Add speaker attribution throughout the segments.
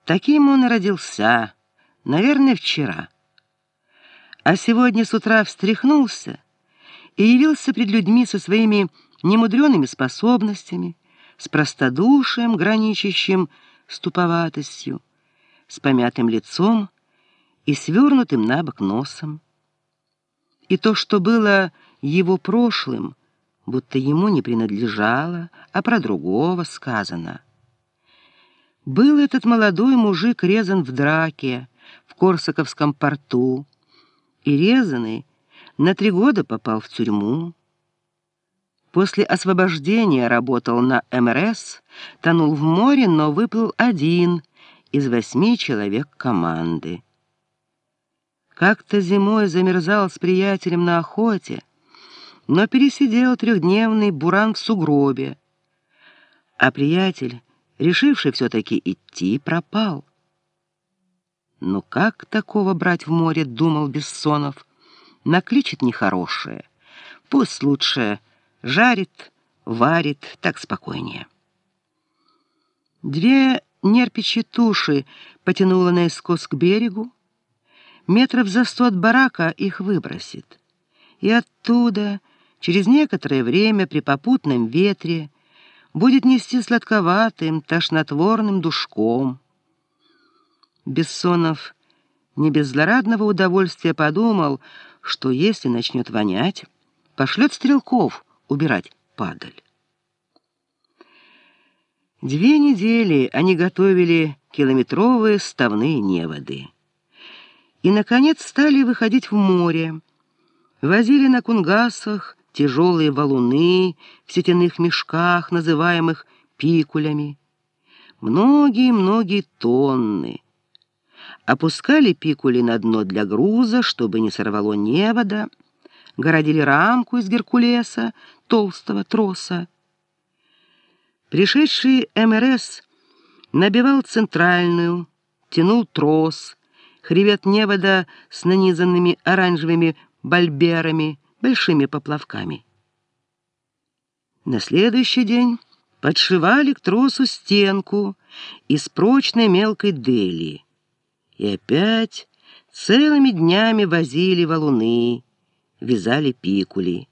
Speaker 1: Таким он и родился, наверное, вчера. А сегодня с утра встряхнулся и явился пред людьми со своими немудреными способностями, с простодушием, граничащим с туповатостью, с помятым лицом и свернутым набок носом. И то, что было его прошлым, будто ему не принадлежало, а про другого сказано. Был этот молодой мужик резан в драке в Корсаковском порту, и резаный на 3 года попал в тюрьму. После освобождения работал на МРС, тонул в море, но выплыл один из 8 человек команды. Как-то зимой замерзал с приятелем на охоте, но пересидел 3-дневный буран в сугробе, а приятель, решивший все-таки идти, пропал. «Ну как такого брать в море?» — думал Бессонов. «Накличет нехорошее. Пусть лучше жарит, варит, так спокойнее». 2 нерпичьи туши потянуло наискос к берегу. Метров за 100 от барака их выбросит. И оттуда, через некоторое время при попутном ветре, будет нести сладковатым, тошнотворным душком. Бессонов не без злорадного удовольствия подумал, что если начнет вонять, пошлет стрелков убирать падаль. 2 недели они готовили километровые ставные неводы. И, наконец, стали выходить в море. Возили на кунгасах тяжелые валуны в сетяных мешках, называемых пикулями. Многие-многие тонны. Опускали пикули на дно для груза, чтобы не сорвало невода, городили рамку из геркулеса, толстого троса. Пришедший МРС набивал центральную, тянул трос, хребет невода с нанизанными оранжевыми бальберами, большими поплавками. На следующий день подшивали к тросу стенку из прочной мелкой дели. И опять целыми днями возили валуны, вязали пикули.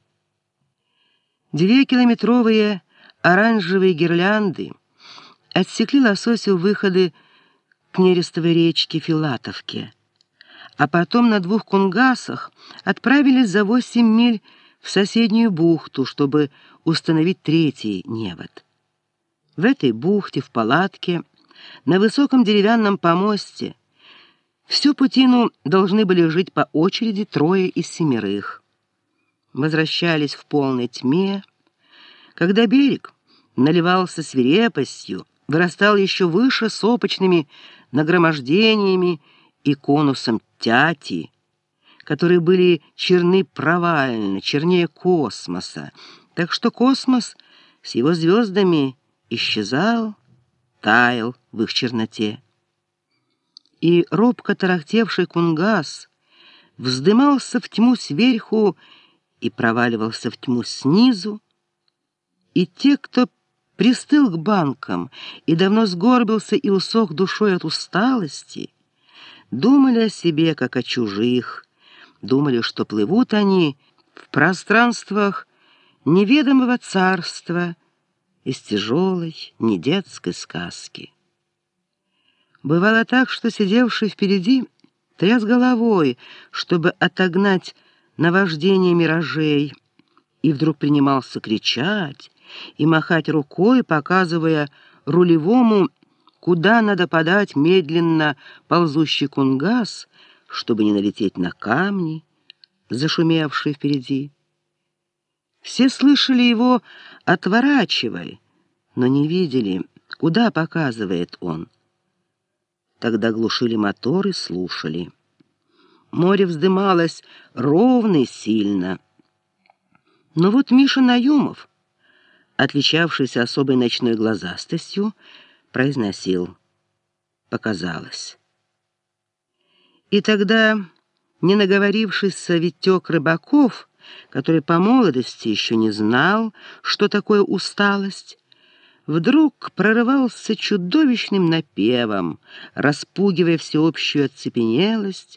Speaker 1: 2-километровые оранжевые гирлянды отсекли лососю выходы к нерестовой речке Филатовке, а потом на 2 кунгасах отправились за 8 миль в соседнюю бухту, чтобы установить 3-й невод. В этой бухте, в палатке, на высоком деревянном помосте, всю путину должны были жить по очереди 3 из 7. Возвращались в полной тьме, когда берег наливался свирепостью, вырастал еще выше сопочными нагромождениями и конусом тяти, которые были черны провально, чернее космоса, так что космос с его звездами исчезал, таял в их черноте. И робко тарахтевший кунгас вздымался в тьму сверху и проваливался в тьму снизу, и те, кто пристыл к банкам и давно сгорбился и усох душой от усталости, думали о себе, как о чужих, думали, что плывут они в пространствах неведомого царства из тяжелой, недетской сказки. Бывало так, что сидевший впереди тряс головой, чтобы отогнать наваждение миражей, и вдруг принимался кричать и махать рукой, показывая рулевому, куда надо подать медленно ползущий кунгас, чтобы не налететь на камни, зашумевшие впереди. Все слышали его «отворачивай», но не видели, куда показывает он. Тогда глушили мотор и слушали. Море вздымалось ровно и сильно. Но вот Миша Наюмов, отличавшийся особой ночной глазастостью, произносил: «Показалось». И тогда, не наговорившийся Витек Рыбаков, который по молодости еще не знал, что такое усталость, вдруг прорывался чудовищным напевом, распугивая всеобщую оцепенелость